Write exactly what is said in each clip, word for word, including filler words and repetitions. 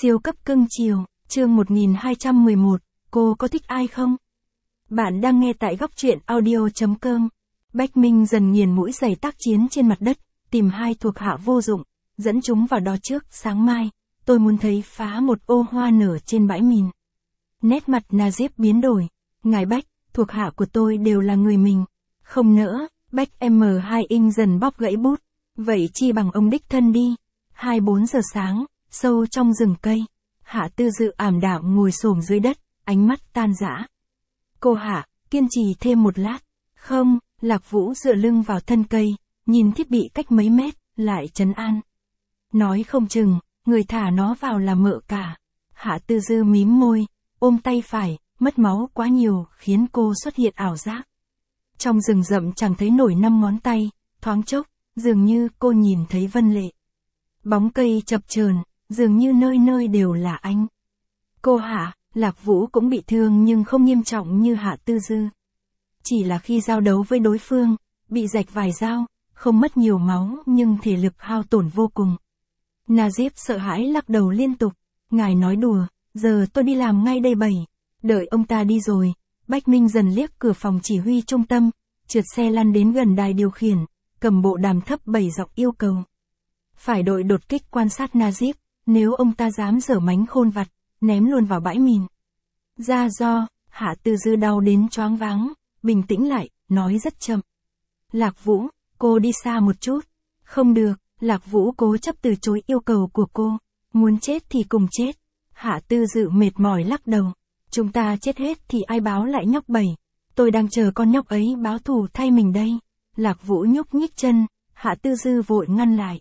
Siêu cấp cưng chiều, chương một nghìn hai trăm mười một, cô có thích ai không? Bạn đang nghe tại góc truyện audio chấm com. Bách Minh dần nghiền mũi giày tác chiến trên mặt đất, tìm hai thuộc hạ vô dụng, dẫn chúng vào đó trước, sáng mai, tôi muốn thấy phá một ô hoa nở trên bãi mìn. Nét mặt Najib biến đổi, ngài Bách, thuộc hạ của tôi đều là người mình. Không nỡ, Bách em hai Inh dần bóp gãy bút, vậy chi bằng ông đích thân đi. Hai bốn giờ sáng, sâu trong rừng cây, Hạ Tư Dự ảm đạm ngồi xổm dưới đất, ánh mắt tan rã. Cô Hạ, kiên trì thêm một lát. Không, Lạc Vũ dựa lưng vào thân cây, nhìn thiết bị cách mấy mét, lại trấn an. Nói không chừng, người thả nó vào là mợ cả. Hạ Tư Dư mím môi, ôm tay phải, mất máu quá nhiều, khiến cô xuất hiện ảo giác. Trong rừng rậm chẳng thấy nổi năm ngón tay, thoáng chốc, dường như cô nhìn thấy Vân Lệ. Bóng cây chập chờn, dường như nơi nơi đều là anh. Cô Hạ, Lạc Vũ cũng bị thương nhưng không nghiêm trọng như Hạ Tư Dư. Chỉ là khi giao đấu với đối phương, bị rạch vài dao, không mất nhiều máu nhưng thể lực hao tổn vô cùng. Najib sợ hãi lắc đầu liên tục, ngài nói đùa, giờ tôi đi làm ngay đây bảy. Đợi ông ta đi rồi, Bách Minh dần liếc cửa phòng chỉ huy trung tâm, trượt xe lăn đến gần đài điều khiển, cầm bộ đàm thấp bảy giọng yêu cầu. Phải đội đột kích quan sát Najib, nếu ông ta dám dở mánh khôn vặt, ném luôn vào bãi mìn. Ra do, Hạ Tư Dư đau đến choáng váng, bình tĩnh lại, nói rất chậm. Lạc Vũ, cô đi xa một chút. Không được, Lạc Vũ cố chấp từ chối yêu cầu của cô. Muốn chết thì cùng chết. Hạ Tư Dự mệt mỏi lắc đầu. Chúng ta chết hết thì ai báo lại nhóc bảy. Tôi đang chờ con nhóc ấy báo thù thay mình đây. Lạc Vũ nhúc nhích chân, Hạ Tư Dư vội ngăn lại.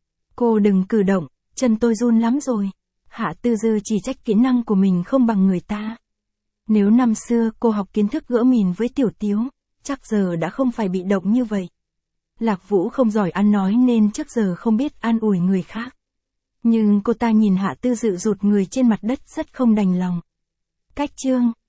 Cô đừng cử động, chân tôi run lắm rồi. Hạ Tư Dư chỉ trách kỹ năng của mình không bằng người ta. Nếu năm xưa cô học kiến thức gỡ mìn với Tiểu Tiếu, chắc giờ đã không phải bị động như vậy. Lạc Vũ không giỏi ăn nói nên trước giờ không biết an ủi người khác. Nhưng cô ta nhìn Hạ Tư Dự rụt người trên mặt đất rất không đành lòng. Cách chương